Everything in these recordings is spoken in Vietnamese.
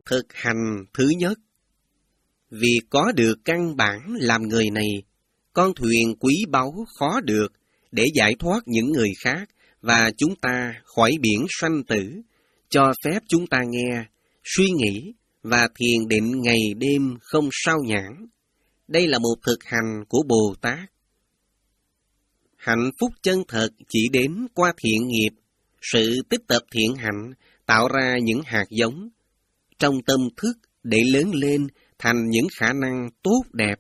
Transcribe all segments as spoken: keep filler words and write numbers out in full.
Thực hành thứ nhất. Vì có được căn bản làm người này, con thuyền quý báu khó được để giải thoát những người khác và chúng ta khỏi biển sanh tử, cho phép chúng ta nghe, suy nghĩ và thiền định ngày đêm không sao nhãng. Đây là một thực hành của Bồ Tát. Hạnh phúc chân thật chỉ đến qua thiện nghiệp, sự tích tập thiện hạnh tạo ra những hạt giống trong tâm thức để lớn lên thành những khả năng tốt đẹp.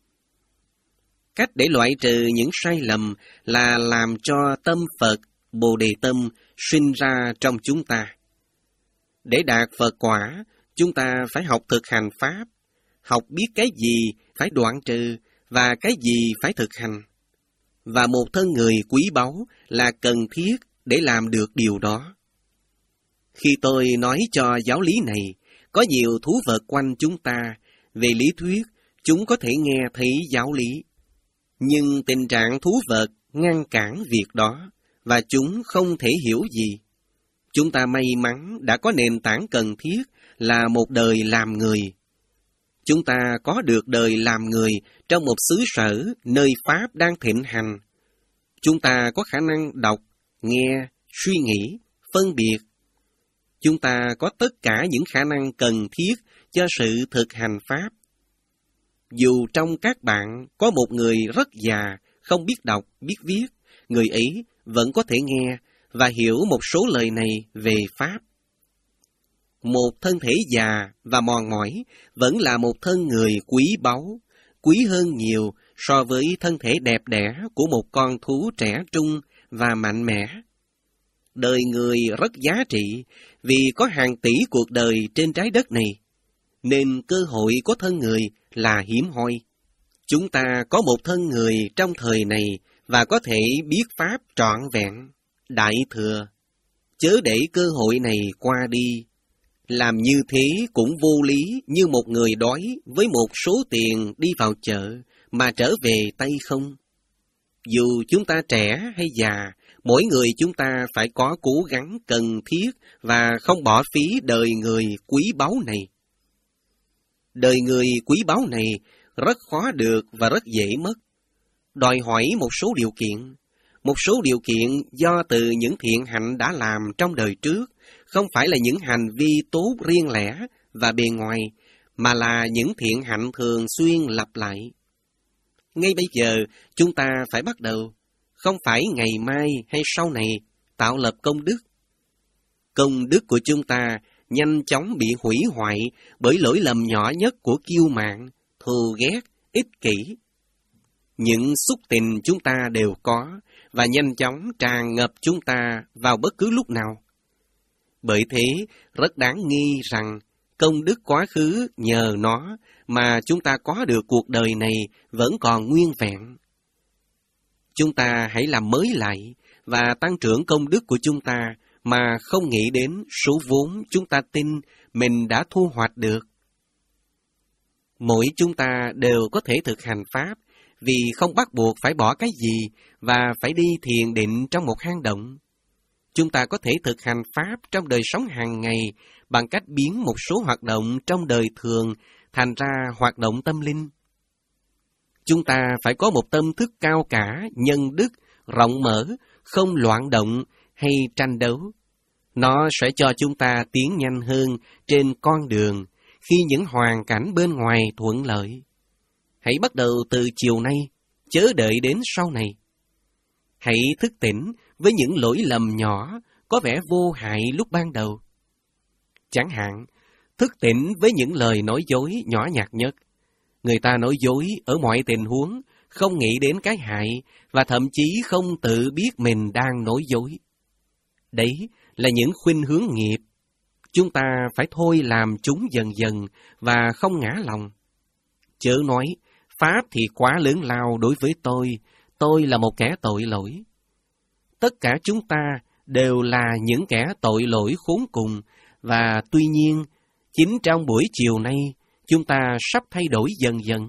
Cách để loại trừ những sai lầm là làm cho tâm Phật, Bồ Đề tâm sinh ra trong chúng ta. Để đạt Phật quả, chúng ta phải học thực hành Pháp, học biết cái gì phải đoạn trừ và cái gì phải thực hành. Và một thân người quý báu là cần thiết để làm được điều đó. Khi tôi nói cho giáo lý này, có nhiều thú vật quanh chúng ta, về lý thuyết, chúng có thể nghe thấy giáo lý. Nhưng tình trạng thú vật ngăn cản việc đó, và chúng không thể hiểu gì. Chúng ta may mắn đã có nền tảng cần thiết là một đời làm người. Chúng ta có được đời làm người trong một xứ sở nơi Pháp đang thịnh hành. Chúng ta có khả năng đọc, nghe, suy nghĩ, phân biệt. Chúng ta có tất cả những khả năng cần thiết cho sự thực hành Pháp. Dù trong các bạn có một người rất già, không biết đọc, biết viết, người ấy vẫn có thể nghe và hiểu một số lời này về Pháp. Một thân thể già và mòn mỏi vẫn là một thân người quý báu, quý hơn nhiều so với thân thể đẹp đẽ của một con thú trẻ trung và mạnh mẽ. Đời người rất giá trị vì có hàng tỷ cuộc đời trên trái đất này, nên cơ hội có thân người là hiếm hoi. Chúng ta có một thân người trong thời này và có thể biết Pháp trọn vẹn, đại thừa. Chớ để cơ hội này qua đi. Làm như thế cũng vô lý như một người đói với một số tiền đi vào chợ mà trở về tay không. Dù chúng ta trẻ hay già, mỗi người chúng ta phải có cố gắng cần thiết và không bỏ phí đời người quý báu này. Đời người quý báu này rất khó được và rất dễ mất, đòi hỏi một số điều kiện. Một số điều kiện do từ những thiện hạnh đã làm trong đời trước, không phải là những hành vi tốt riêng lẻ và bề ngoài, mà là những thiện hạnh thường xuyên lặp lại. Ngay bây giờ, chúng ta phải bắt đầu, không phải ngày mai hay sau này, tạo lập công đức. Công đức của chúng ta nhanh chóng bị hủy hoại bởi lỗi lầm nhỏ nhất của kiêu mạn, thù ghét, ích kỷ. Những xúc tình chúng ta đều có và nhanh chóng tràn ngập chúng ta vào bất cứ lúc nào. Bởi thế, rất đáng nghi rằng công đức quá khứ nhờ nó mà chúng ta có được cuộc đời này vẫn còn nguyên vẹn. Chúng ta hãy làm mới lại và tăng trưởng công đức của chúng ta mà không nghĩ đến số vốn chúng ta tin mình đã thu hoạch được. Mỗi chúng ta đều có thể thực hành Pháp vì không bắt buộc phải bỏ cái gì và phải đi thiền định trong một hang động. Chúng ta có thể thực hành Pháp trong đời sống hàng ngày bằng cách biến một số hoạt động trong đời thường thành ra hoạt động tâm linh. Chúng ta phải có một tâm thức cao cả, nhân đức, rộng mở, không loạn động hay tranh đấu. Nó sẽ cho chúng ta tiến nhanh hơn trên con đường khi những hoàn cảnh bên ngoài thuận lợi. Hãy bắt đầu từ chiều nay, chớ đợi đến sau này. Hãy thức tỉnh với những lỗi lầm nhỏ có vẻ vô hại lúc ban đầu. Chẳng hạn, thức tỉnh với những lời nói dối nhỏ nhặt nhất. Người ta nói dối ở mọi tình huống, không nghĩ đến cái hại và thậm chí không tự biết mình đang nói dối. Đấy là những khuynh hướng nghiệp. Chúng ta phải thôi làm chúng dần dần và không ngã lòng. Chớ nói, Pháp thì quá lớn lao đối với tôi, tôi là một kẻ tội lỗi. Tất cả chúng ta đều là những kẻ tội lỗi khốn cùng, và tuy nhiên, chính trong buổi chiều nay, chúng ta sắp thay đổi dần dần.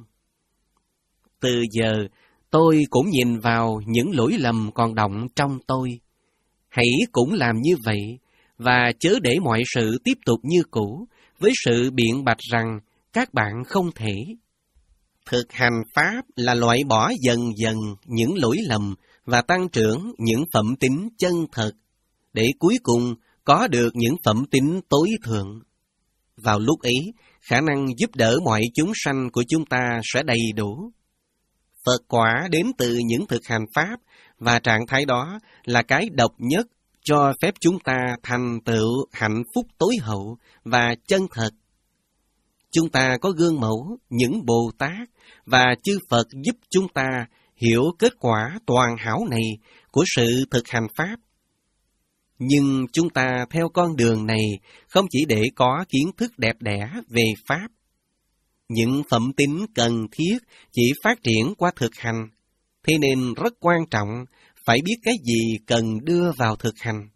Từ giờ, tôi cũng nhìn vào những lỗi lầm còn đọng trong tôi. Hãy cũng làm như vậy, và chớ để mọi sự tiếp tục như cũ, với với sự biện bạch rằng các bạn không thể. Thực hành Pháp là loại bỏ dần dần những lỗi lầm và tăng trưởng những phẩm tính chân thật, để cuối cùng có được những phẩm tính tối thượng. Vào lúc ấy, khả năng giúp đỡ mọi chúng sanh của chúng ta sẽ đầy đủ. Phật quả đến từ những thực hành Pháp, và trạng thái đó là cái độc nhất cho phép chúng ta thành tựu hạnh phúc tối hậu và chân thật. Chúng ta có gương mẫu những Bồ Tát và chư Phật giúp chúng ta hiểu kết quả toàn hảo này của sự thực hành Pháp. Nhưng chúng ta theo con đường này không chỉ để có kiến thức đẹp đẽ về Pháp. Những phẩm tính cần thiết chỉ phát triển qua thực hành, thế nên rất quan trọng phải biết cái gì cần đưa vào thực hành.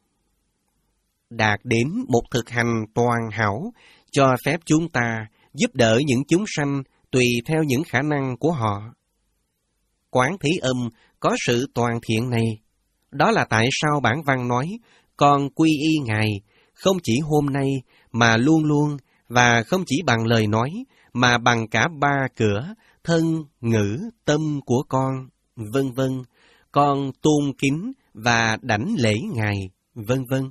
Đạt đến một thực hành toàn hảo cho phép chúng ta giúp đỡ những chúng sanh tùy theo những khả năng của họ. Quán Thế Âm có sự toàn thiện này. Đó là tại sao bản văn nói, con quy y Ngài, không chỉ hôm nay mà luôn luôn, và không chỉ bằng lời nói, mà bằng cả ba cửa, thân, ngữ, tâm của con, vân vân. Con tôn kính và đảnh lễ Ngài, vân vân.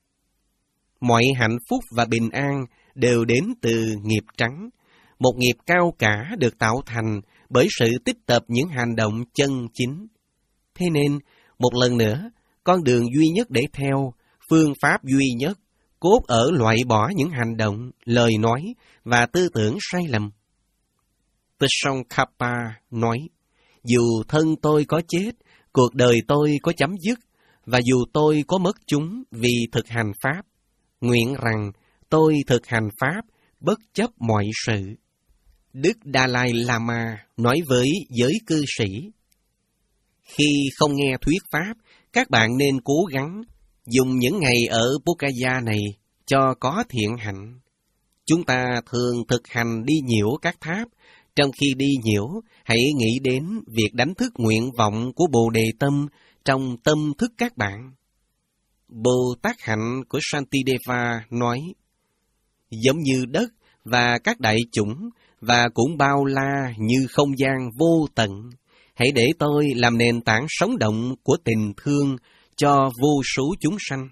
Mọi hạnh phúc và bình an đều đến từ nghiệp trắng. Một nghiệp cao cả được tạo thành bởi sự tích tập những hành động chân chính. Thế nên, một lần nữa, con đường duy nhất để theo, phương pháp duy nhất, cốt ở loại bỏ những hành động, lời nói và tư tưởng sai lầm. Tsongkhapa nói, dù thân tôi có chết, cuộc đời tôi có chấm dứt, và dù tôi có mất chúng vì thực hành Pháp, nguyện rằng tôi thực hành Pháp bất chấp mọi sự. Đức Dalai Lama nói với giới cư sĩ, khi không nghe thuyết Pháp, các bạn nên cố gắng dùng những ngày ở Bodhgaya này cho có thiện hạnh. Chúng ta thường thực hành đi nhiễu các tháp. Trong khi đi nhiễu, hãy nghĩ đến việc đánh thức nguyện vọng của Bồ Đề Tâm trong tâm thức các bạn. Bồ Tát Hạnh của Shantideva nói, giống như đất và các đại chủng, và cũng bao la như không gian vô tận, hãy để tôi làm nền tảng sống động của tình thương cho vô số chúng sanh.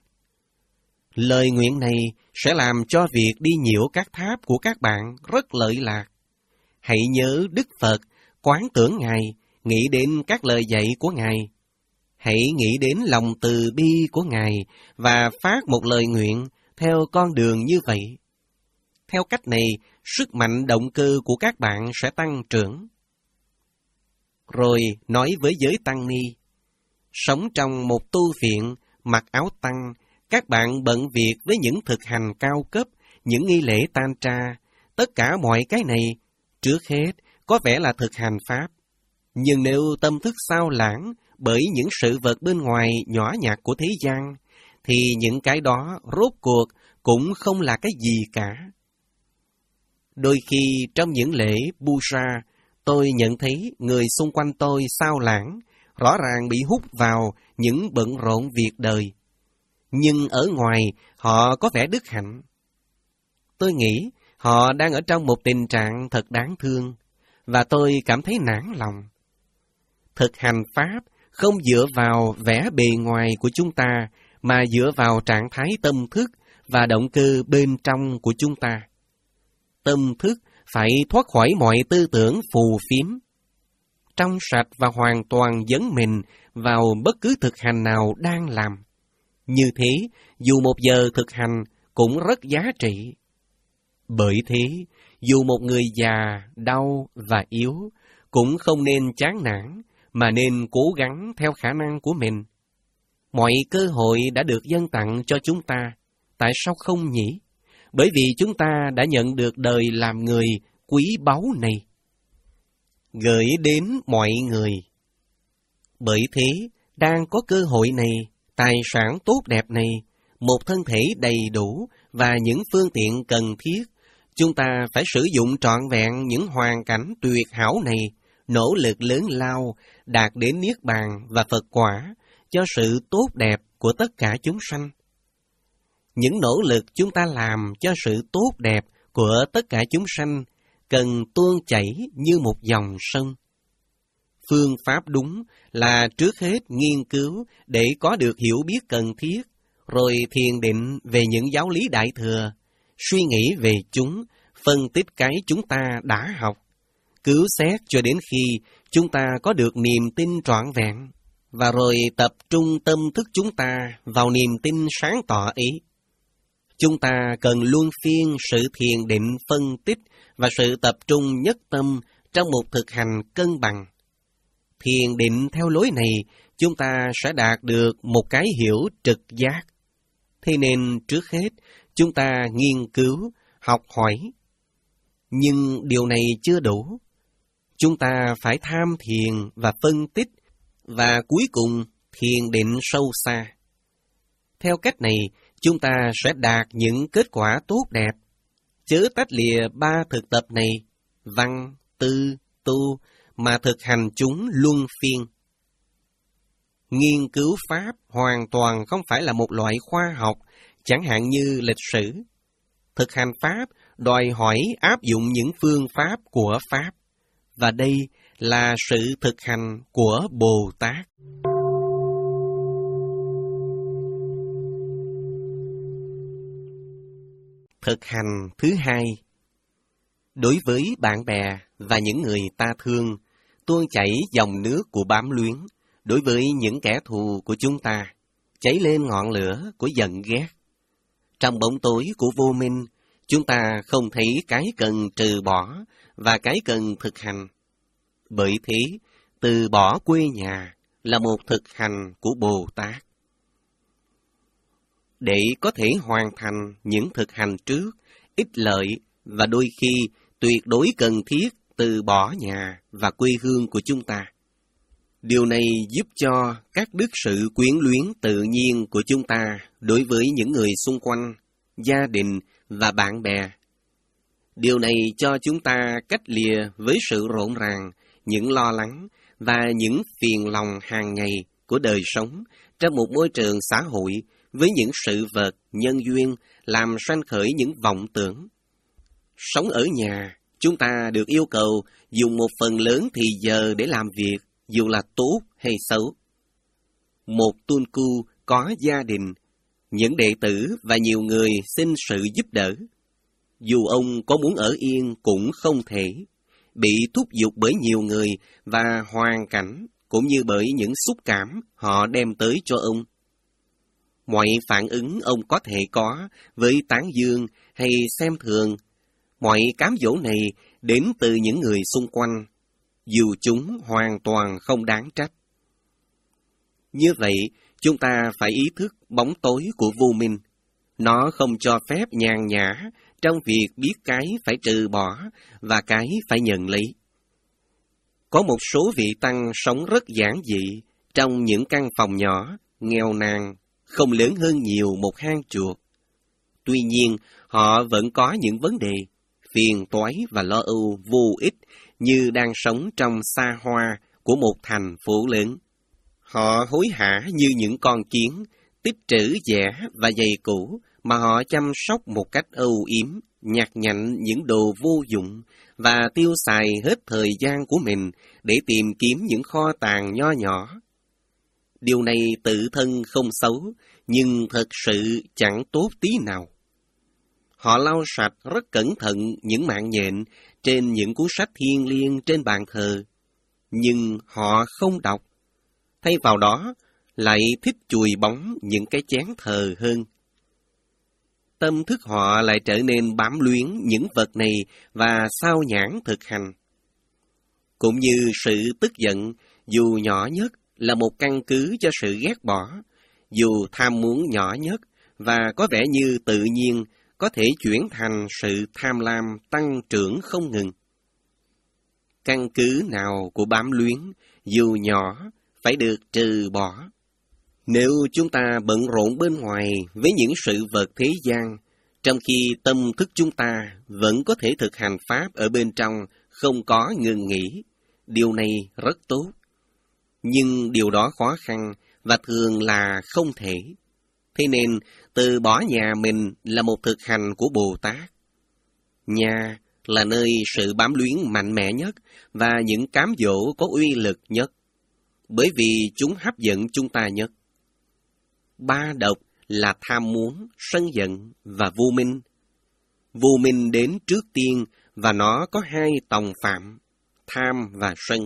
Lời nguyện này sẽ làm cho việc đi nhiễu các tháp của các bạn rất lợi lạc. Hãy nhớ Đức Phật, quán tưởng Ngài, nghĩ đến các lời dạy của Ngài. Hãy nghĩ đến lòng từ bi của Ngài và phát một lời nguyện theo con đường như vậy. Theo cách này, sức mạnh động cơ của các bạn sẽ tăng trưởng. Rồi nói với giới tăng ni, sống trong một tu viện, mặc áo tăng, các bạn bận việc với những thực hành cao cấp, những nghi lễ tantra, tất cả mọi cái này, trước hết, có vẻ là thực hành Pháp. Nhưng nếu tâm thức sao lãng bởi những sự vật bên ngoài nhỏ nhặt của thế gian, thì những cái đó rốt cuộc cũng không là cái gì cả. Đôi khi trong những lễ puja, tôi nhận thấy người xung quanh tôi sao lãng, rõ ràng bị hút vào những bận rộn việc đời. Nhưng ở ngoài, họ có vẻ đức hạnh. Tôi nghĩ họ đang ở trong một tình trạng thật đáng thương, và tôi cảm thấy nản lòng. Thực hành Pháp không dựa vào vẻ bề ngoài của chúng ta, mà dựa vào trạng thái tâm thức và động cơ bên trong của chúng ta. Tâm thức phải thoát khỏi mọi tư tưởng phù phiếm, trong sạch và hoàn toàn dấn mình vào bất cứ thực hành nào đang làm. Như thế, dù một giờ thực hành cũng rất giá trị. Bởi thế, dù một người già, đau và yếu, cũng không nên chán nản, mà nên cố gắng theo khả năng của mình. Mọi cơ hội đã được dâng tặng cho chúng ta, tại sao không nhỉ? Bởi vì chúng ta đã nhận được đời làm người quý báu này. Gửi đến mọi người. Bởi thế, đang có cơ hội này, tài sản tốt đẹp này, một thân thể đầy đủ và những phương tiện cần thiết, chúng ta phải sử dụng trọn vẹn những hoàn cảnh tuyệt hảo này, nỗ lực lớn lao, đạt đến Niết Bàn và Phật quả, cho sự tốt đẹp của tất cả chúng sanh. những nỗ lực chúng ta làm cho sự tốt đẹp của tất cả chúng sanh cần tuôn chảy như một dòng sông. Phương pháp đúng là trước hết nghiên cứu để có được hiểu biết cần thiết, rồi thiền định về những giáo lý Đại Thừa, suy nghĩ về chúng, phân tích cái chúng ta đã học, cứu xét cho đến khi chúng ta có được niềm tin trọn vẹn, và rồi tập trung tâm thức chúng ta vào niềm tin sáng tỏ ấy. Chúng ta cần luân phiên sự thiền định phân tích và sự tập trung nhất tâm trong một thực hành cân bằng. Thiền định theo lối này, chúng ta sẽ đạt được một cái hiểu trực giác. Thế nên trước hết, chúng ta nghiên cứu, học hỏi. Nhưng điều này chưa đủ. Chúng ta phải tham thiền và phân tích, và cuối cùng thiền định sâu xa. Theo cách này, chúng ta sẽ đạt những kết quả tốt đẹp. Chớ tách lìa ba thực tập này, văn, tư, tu, mà thực hành chúng luân phiên. Nghiên cứu Pháp hoàn toàn không phải là một loại khoa học, chẳng hạn như lịch sử. Thực hành Pháp đòi hỏi áp dụng những phương pháp của Pháp, và đây là sự thực hành của Bồ Tát. Thực hành thứ hai. Đối với bạn bè và những người ta thương, tuôn chảy dòng nước của bám luyến. Đối với những kẻ thù của chúng ta, cháy lên ngọn lửa của giận ghét. Trong bóng tối của vô minh, chúng ta không thấy cái cần trừ bỏ và cái cần thực hành. Bởi thế, từ bỏ quê nhà là một thực hành của Bồ Tát. Để có thể hoàn thành những thực hành trước, ích lợi và đôi khi tuyệt đối cần thiết từ bỏ nhà và quê hương của chúng ta. Điều này giúp cho các đức sự quyến luyến tự nhiên của chúng ta đối với những người xung quanh, gia đình và bạn bè. Điều này cho chúng ta cách lìa với sự rộn ràng, những lo lắng và những phiền lòng hàng ngày của đời sống trong một môi trường xã hội với những sự vật, nhân duyên làm sanh khởi những vọng tưởng. Sống ở nhà, chúng ta được yêu cầu dùng một phần lớn thì giờ để làm việc, dù là tốt hay xấu. Một tuân cu có gia đình, những đệ tử và nhiều người xin sự giúp đỡ. Dù ông có muốn ở yên cũng không thể, bị thúc giục bởi nhiều người và hoàn cảnh, cũng như bởi những xúc cảm họ đem tới cho ông. Mọi phản ứng ông có thể có với tán dương hay xem thường, mọi cám dỗ này đến từ những người xung quanh, dù chúng hoàn toàn không đáng trách. Như vậy, chúng ta phải ý thức bóng tối của vô minh. Nó không cho phép nhàn nhã trong việc biết cái phải trừ bỏ và cái phải nhận lấy. Có một số vị tăng sống rất giản dị trong những căn phòng nhỏ, nghèo nàn, không lớn hơn nhiều một hang chuột. Tuy nhiên, họ vẫn có những vấn đề, phiền toái và lo âu vô ích như đang sống trong xa hoa của một thành phố lớn. Họ hối hả như những con kiến, tích trữ dẻ và giày cũ mà họ chăm sóc một cách âu yếm, nhặt nhạnh những đồ vô dụng và tiêu xài hết thời gian của mình để tìm kiếm những kho tàng nho nhỏ. Điều này tự thân không xấu, nhưng thật sự chẳng tốt tí nào. Họ lau sạch rất cẩn thận những mạng nhện trên những cuốn sách thiêng liêng trên bàn thờ, nhưng họ không đọc. Thay vào đó, lại thích chùi bóng những cái chén thờ hơn. Tâm thức họ lại trở nên bám luyến những vật này và sao nhãng thực hành. Cũng như sự tức giận, dù nhỏ nhất, là một căn cứ cho sự ghét bỏ, dù tham muốn nhỏ nhất và có vẻ như tự nhiên có thể chuyển thành sự tham lam tăng trưởng không ngừng. Căn cứ nào của bám luyến, dù nhỏ, phải được trừ bỏ. Nếu chúng ta bận rộn bên ngoài với những sự vật thế gian, trong khi tâm thức chúng ta vẫn có thể thực hành Pháp ở bên trong không có ngừng nghỉ, điều này rất tốt. Nhưng điều đó khó khăn và thường là không thể. Thế nên, từ bỏ nhà mình là một thực hành của Bồ Tát. Nhà là nơi sự bám luyến mạnh mẽ nhất và những cám dỗ có uy lực nhất, bởi vì chúng hấp dẫn chúng ta nhất. Ba độc là tham muốn, sân giận và vô minh. Vô minh đến trước tiên và nó có hai tòng phạm, tham và sân.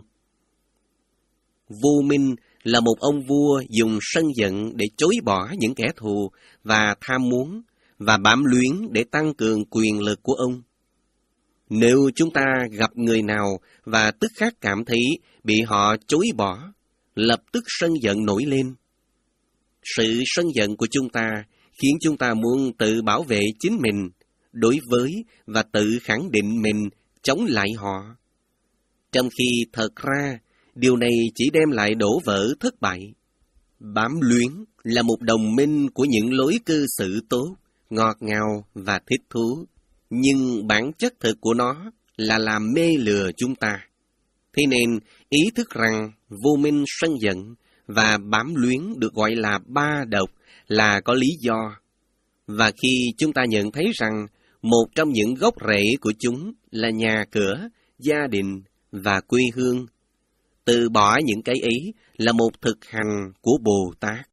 Vô minh là một ông vua dùng sân giận để chối bỏ những kẻ thù và tham muốn và bám luyến để tăng cường quyền lực của ông. Nếu chúng ta gặp người nào và tức khắc cảm thấy bị họ chối bỏ, lập tức sân giận nổi lên. Sự sân giận của chúng ta khiến chúng ta muốn tự bảo vệ chính mình, đối với và tự khẳng định mình chống lại họ. Trong khi thật ra, điều này chỉ đem lại đổ vỡ thất bại. Bám luyến là một đồng minh của những lối cư xử tốt, ngọt ngào và thích thú, nhưng bản chất thực của nó là làm mê lừa chúng ta. Thế nên, ý thức rằng vô minh, sân giận và bám luyến được gọi là ba độc là có lý do. Và khi chúng ta nhận thấy rằng một trong những gốc rễ của chúng là nhà cửa, gia đình và quê hương, từ bỏ những cái ấy là một thực hành của Bồ Tát.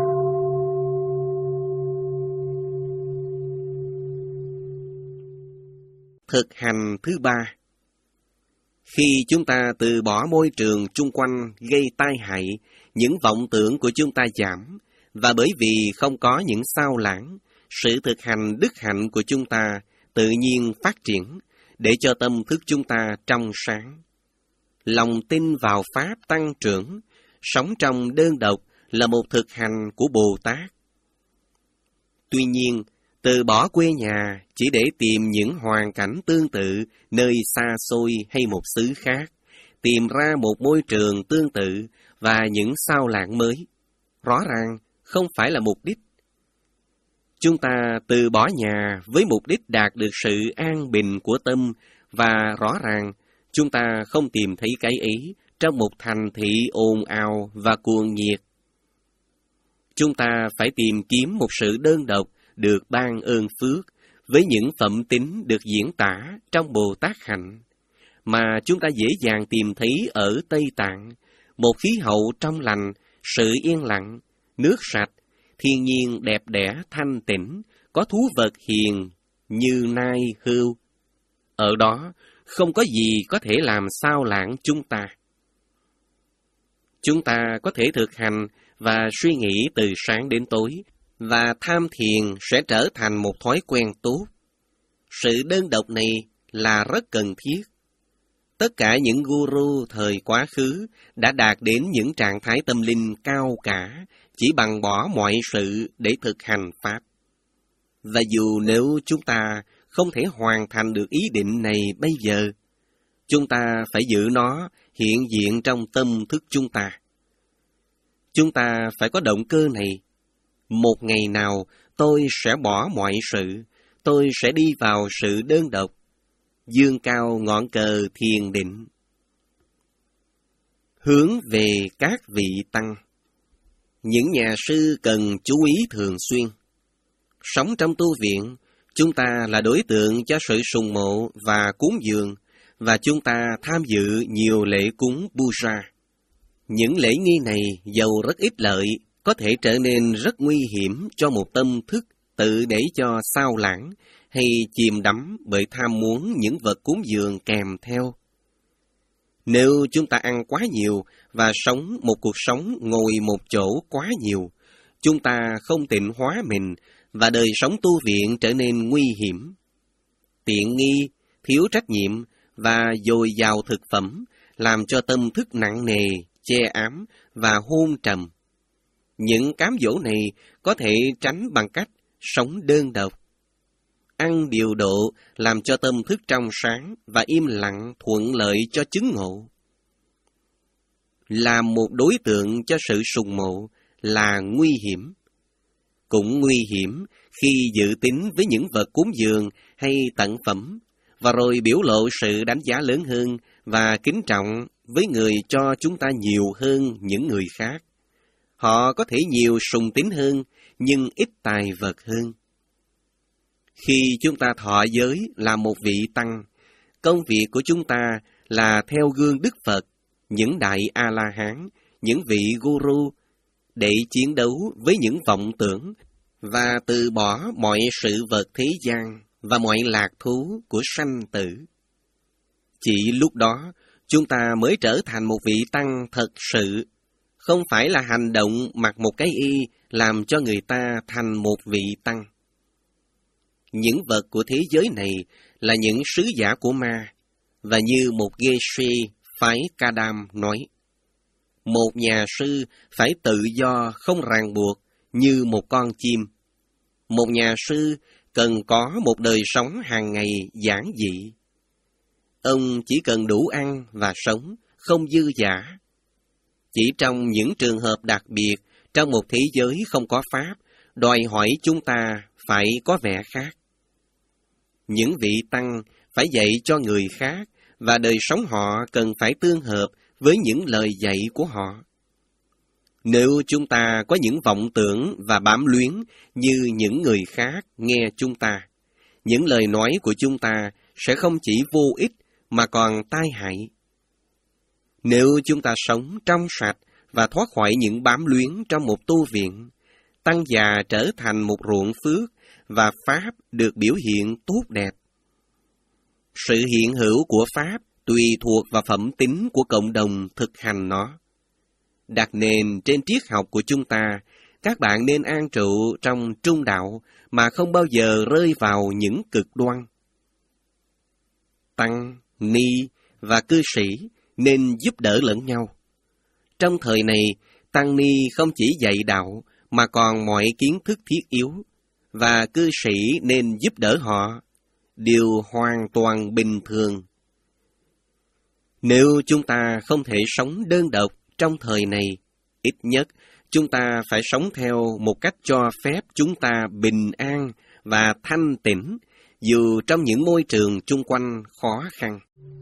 Thực hành thứ ba. Khi chúng ta từ bỏ môi trường chung quanh gây tai hại, những vọng tưởng của chúng ta giảm, và bởi vì không có những sao lãng, sự thực hành đức hạnh của chúng ta tự nhiên phát triển, để cho tâm thức chúng ta trong sáng. Lòng tin vào Pháp tăng trưởng, sống trong đơn độc là một thực hành của Bồ Tát. Tuy nhiên, từ bỏ quê nhà chỉ để tìm những hoàn cảnh tương tự nơi xa xôi hay một xứ khác, tìm ra một môi trường tương tự và những sao lãng mới, rõ ràng không phải là mục đích. Chúng ta từ bỏ nhà với mục đích đạt được sự an bình của tâm, và rõ ràng chúng ta không tìm thấy cái ấy trong một thành thị ồn ào và cuồng nhiệt. Chúng ta phải tìm kiếm một sự đơn độc được ban ơn phước với những phẩm tính được diễn tả trong Bồ Tát hạnh, mà chúng ta dễ dàng tìm thấy ở Tây Tạng, một khí hậu trong lành, sự yên lặng, nước sạch, thiên nhiên đẹp đẽ thanh tĩnh, có thú vật hiền như nai hươu. Ở đó không có gì có thể làm sao lãng chúng ta. Chúng ta có thể thực hành và suy nghĩ từ sáng đến tối, và tham thiền sẽ trở thành một thói quen tốt. Sự đơn độc này là rất cần thiết. Tất cả những guru thời quá khứ đã đạt đến những trạng thái tâm linh cao cả, chỉ bằng bỏ mọi sự để thực hành Pháp. Và dù nếu chúng ta không thể hoàn thành được ý định này bây giờ, chúng ta phải giữ nó hiện diện trong tâm thức chúng ta. Chúng ta phải có động cơ này. Một ngày nào tôi sẽ bỏ mọi sự, tôi sẽ đi vào sự đơn độc, dương cao ngọn cờ thiền định. Hướng về các vị tăng. Những nhà sư cần chú ý thường xuyên. Sống trong tu viện, chúng ta là đối tượng cho sự sùng mộ và cúng dường, và chúng ta tham dự nhiều lễ cúng puja. Những lễ nghi này dầu rất ít lợi, có thể trở nên rất nguy hiểm cho một tâm thức tự để cho sao lãng hay chìm đắm bởi tham muốn những vật cúng dường kèm theo. Nếu chúng ta ăn quá nhiều và sống một cuộc sống ngồi một chỗ quá nhiều, chúng ta không tịnh hóa mình và đời sống tu viện trở nên nguy hiểm. Tiện nghi, thiếu trách nhiệm và dồi dào thực phẩm làm cho tâm thức nặng nề, che ám và hôn trầm. Những cám dỗ này có thể tránh bằng cách sống đơn độc. Ăn điều độ làm cho tâm thức trong sáng và im lặng thuận lợi cho chứng ngộ. Làm một đối tượng cho sự sùng mộ là nguy hiểm. Cũng nguy hiểm khi dự tính với những vật cúng dường hay tặng phẩm, và rồi biểu lộ sự đánh giá lớn hơn và kính trọng với người cho chúng ta nhiều hơn những người khác. Họ có thể nhiều sùng tín hơn, nhưng ít tài vật hơn. Khi chúng ta thọ giới là một vị tăng, công việc của chúng ta là theo gương Đức Phật, những đại A-la-hán, những vị guru, để chiến đấu với những vọng tưởng và từ bỏ mọi sự vật thế gian và mọi lạc thú của sanh tử. Chỉ lúc đó, chúng ta mới trở thành một vị tăng thật sự, không phải là hành động mặc một cái y làm cho người ta thành một vị tăng. Những vật của thế giới này là những sứ giả của ma, và như một Geshe phái Kadam nói, một nhà sư phải tự do không ràng buộc như một con chim. Một nhà sư cần có một đời sống hàng ngày giản dị. Ông chỉ cần đủ ăn và sống, không dư dả. Chỉ trong những trường hợp đặc biệt, trong một thế giới không có pháp, đòi hỏi chúng ta phải có vẻ khác. Những vị tăng phải dạy cho người khác, và đời sống họ cần phải tương hợp với những lời dạy của họ. Nếu chúng ta có những vọng tưởng và bám luyến như những người khác nghe chúng ta, những lời nói của chúng ta sẽ không chỉ vô ích mà còn tai hại. Nếu chúng ta sống trong sạch và thoát khỏi những bám luyến trong một tu viện, tăng già trở thành một ruộng phước và pháp được biểu hiện tốt đẹp. Sự hiện hữu của pháp tùy thuộc vào phẩm tính của cộng đồng thực hành nó. Đặt nền trên triết học của chúng ta, các bạn nên an trụ trong trung đạo mà không bao giờ rơi vào những cực đoan. Tăng, ni và cư sĩ nên giúp đỡ lẫn nhau. Trong thời này, tăng ni không chỉ dạy đạo mà còn mọi kiến thức thiết yếu, và cư sĩ nên giúp đỡ họ, điều hoàn toàn bình thường. Nếu chúng ta không thể sống đơn độc trong thời này, ít nhất chúng ta phải sống theo một cách cho phép chúng ta bình an và thanh tĩnh, dù trong những môi trường chung quanh khó khăn.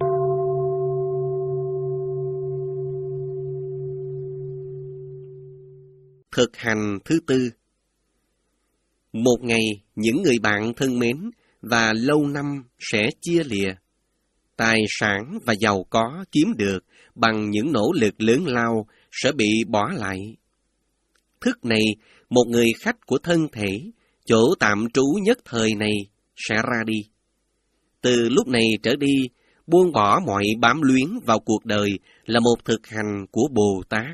Thực hành thứ tư. Một ngày, những người bạn thân mến và lâu năm sẽ chia lìa. Tài sản và giàu có kiếm được bằng những nỗ lực lớn lao sẽ bị bỏ lại. Thức này, một người khách của thân thể, chỗ tạm trú nhất thời này sẽ ra đi. Từ lúc này trở đi, buông bỏ mọi bám luyến vào cuộc đời là một thực hành của Bồ Tát.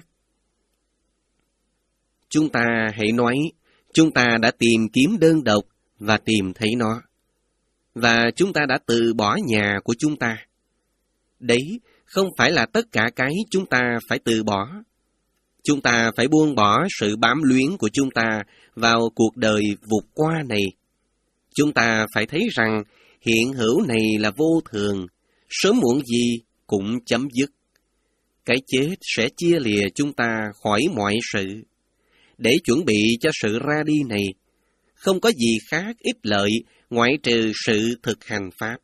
Chúng ta hãy nói, chúng ta đã tìm kiếm đơn độc và tìm thấy nó. Và chúng ta đã từ bỏ nhà của chúng ta. Đấy không phải là tất cả cái chúng ta phải từ bỏ. Chúng ta phải buông bỏ sự bám luyến của chúng ta vào cuộc đời vụt qua này. Chúng ta phải thấy rằng hiện hữu này là vô thường, sớm muộn gì cũng chấm dứt. Cái chết sẽ chia lìa chúng ta khỏi mọi sự. Để chuẩn bị cho sự ra đi này, không có gì khác ích lợi ngoại trừ sự thực hành pháp.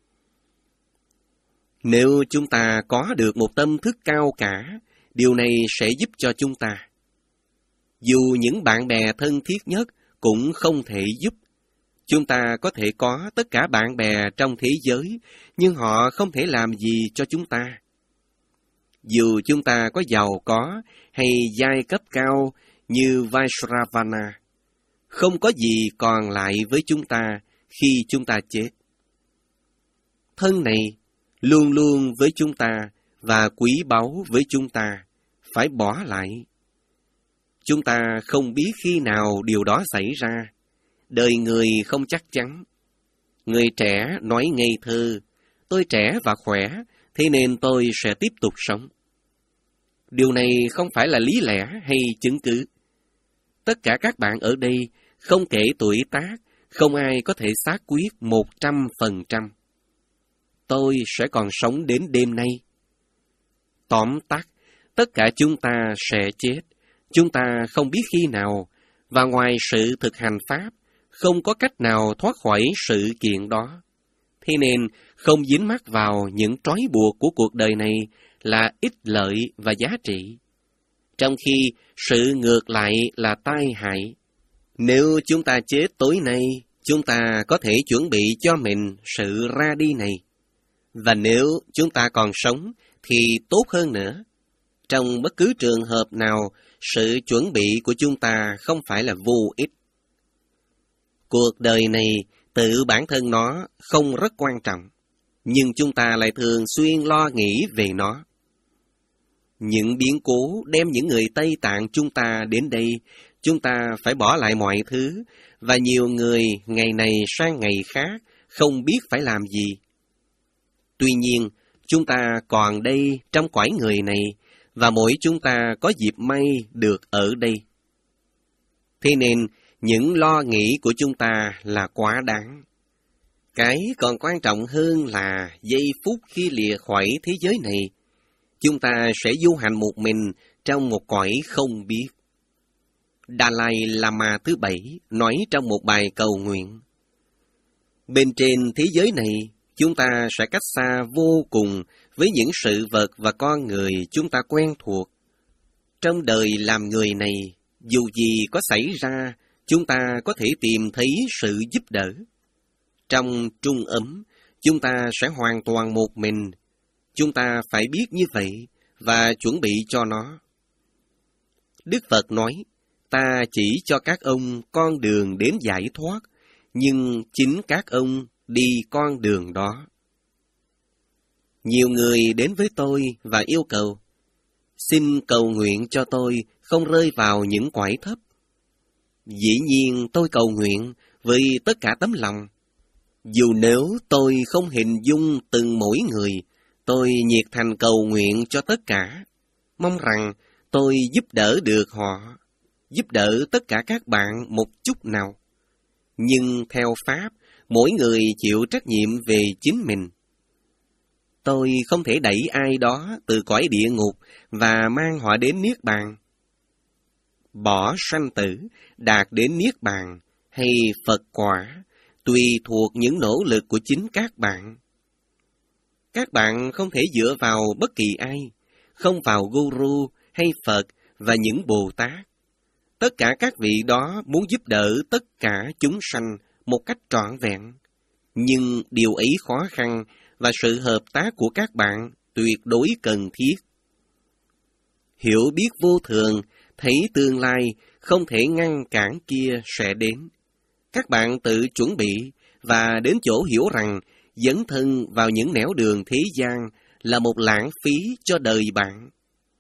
Nếu chúng ta có được một tâm thức cao cả, điều này sẽ giúp cho chúng ta. Dù những bạn bè thân thiết nhất cũng không thể giúp. Chúng ta có thể có tất cả bạn bè trong thế giới, nhưng họ không thể làm gì cho chúng ta. Dù chúng ta có giàu có hay giai cấp cao như Vaisravana, không có gì còn lại với chúng ta khi chúng ta chết. Thân này luôn luôn với chúng ta và quý báu với chúng ta, phải bỏ lại. Chúng ta không biết khi nào điều đó xảy ra. Đời người không chắc chắn. Người trẻ nói ngây thơ, tôi trẻ và khỏe, thế nên tôi sẽ tiếp tục sống. Điều này không phải là lý lẽ hay chứng cứ. Tất cả các bạn ở đây, không kể tuổi tác, không ai có thể xác quyết một trăm phần trăm. Tôi sẽ còn sống đến đêm nay. Tóm tắt, tất cả chúng ta sẽ chết. Chúng ta không biết khi nào, và ngoài sự thực hành pháp, không có cách nào thoát khỏi sự kiện đó. Thế nên, không dính mắc vào những trói buộc của cuộc đời này là ích lợi và giá trị. trong khi sự ngược lại là tai hại. Nếu chúng ta chết tối nay, chúng ta có thể chuẩn bị cho mình sự ra đi này. Và nếu chúng ta còn sống, thì tốt hơn nữa. Trong bất cứ trường hợp nào, sự chuẩn bị của chúng ta không phải là vô ích. Cuộc đời này, tự bản thân nó không rất quan trọng, nhưng chúng ta lại thường xuyên lo nghĩ về nó. Những biến cố đem những người Tây Tạng chúng ta đến đây, chúng ta phải bỏ lại mọi thứ, và nhiều người ngày này sang ngày khác không biết phải làm gì. Tuy nhiên, chúng ta còn đây trong cõi người này, và mỗi chúng ta có dịp may được ở đây. Thế nên, những lo nghĩ của chúng ta là quá đáng. Cái còn quan trọng hơn là giây phút khi lìa khỏi thế giới này, chúng ta sẽ du hành một mình trong một cõi không biết. Dalai Lama thứ bảy nói trong một bài cầu nguyện: bên trên thế giới này, chúng ta sẽ cách xa vô cùng với những sự vật và con người chúng ta quen thuộc. Trong đời làm người này, dù gì có xảy ra, chúng ta có thể tìm thấy sự giúp đỡ. Trong trung ấm, chúng ta sẽ hoàn toàn một mình. Chúng ta phải biết như vậy và chuẩn bị cho nó. Đức Phật nói, ta chỉ cho các ông con đường đến giải thoát, nhưng chính các ông đi con đường đó. Nhiều người đến với tôi và yêu cầu, xin cầu nguyện cho tôi không rơi vào những cõi thấp. Dĩ nhiên tôi cầu nguyện với tất cả tấm lòng. Dù nếu tôi không hình dung từng mỗi người, tôi nhiệt thành cầu nguyện cho tất cả, mong rằng tôi giúp đỡ được họ, giúp đỡ tất cả các bạn một chút nào. Nhưng theo Pháp, mỗi người chịu trách nhiệm về chính mình. Tôi không thể đẩy ai đó từ cõi địa ngục và mang họ đến Niết Bàn. Bỏ sanh tử, đạt đến Niết Bàn hay Phật quả, tùy thuộc những nỗ lực của chính các bạn. Các bạn không thể dựa vào bất kỳ ai, không vào Guru hay Phật và những Bồ Tát. Tất cả các vị đó muốn giúp đỡ tất cả chúng sanh một cách trọn vẹn. Nhưng điều ấy khó khăn và sự hợp tác của các bạn tuyệt đối cần thiết. Hiểu biết vô thường, thấy tương lai, không thể ngăn cản kia sẽ đến. Các bạn tự chuẩn bị và đến chỗ hiểu rằng dấn thân vào những nẻo đường thế gian là một lãng phí cho đời bạn.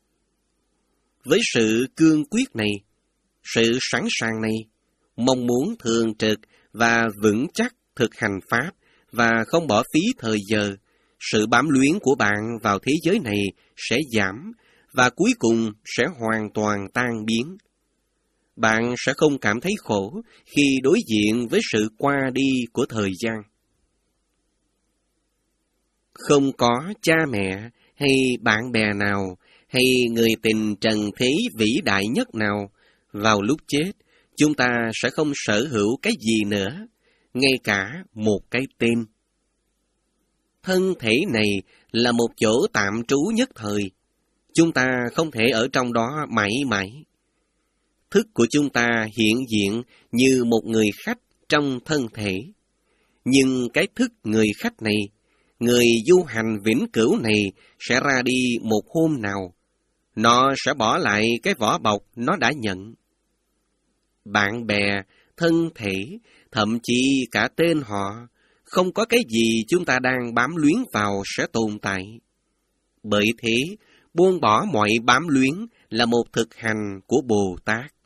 Với sự cương quyết này, sự sẵn sàng này, mong muốn thường trực và vững chắc thực hành Pháp và không bỏ phí thời giờ, sự bám luyến của bạn vào thế giới này sẽ giảm và cuối cùng sẽ hoàn toàn tan biến. Bạn sẽ không cảm thấy khổ khi đối diện với sự qua đi của thời gian. Không có cha mẹ hay bạn bè nào hay người tình trần thế vĩ đại nhất nào, vào lúc chết, chúng ta sẽ không sở hữu cái gì nữa, ngay cả một cái tên. Thân thể này là một chỗ tạm trú nhất thời. Chúng ta không thể ở trong đó mãi mãi. Thức của chúng ta hiện diện như một người khách trong thân thể. Nhưng cái thức người khách này, người du hành vĩnh cửu này sẽ ra đi một hôm nào. Nó sẽ bỏ lại cái vỏ bọc nó đã nhận. Bạn bè, thân thể, thậm chí cả tên họ, không có cái gì chúng ta đang bám luyến vào sẽ tồn tại. Bởi thế, buông bỏ mọi bám luyến là một thực hành của Bồ Tát.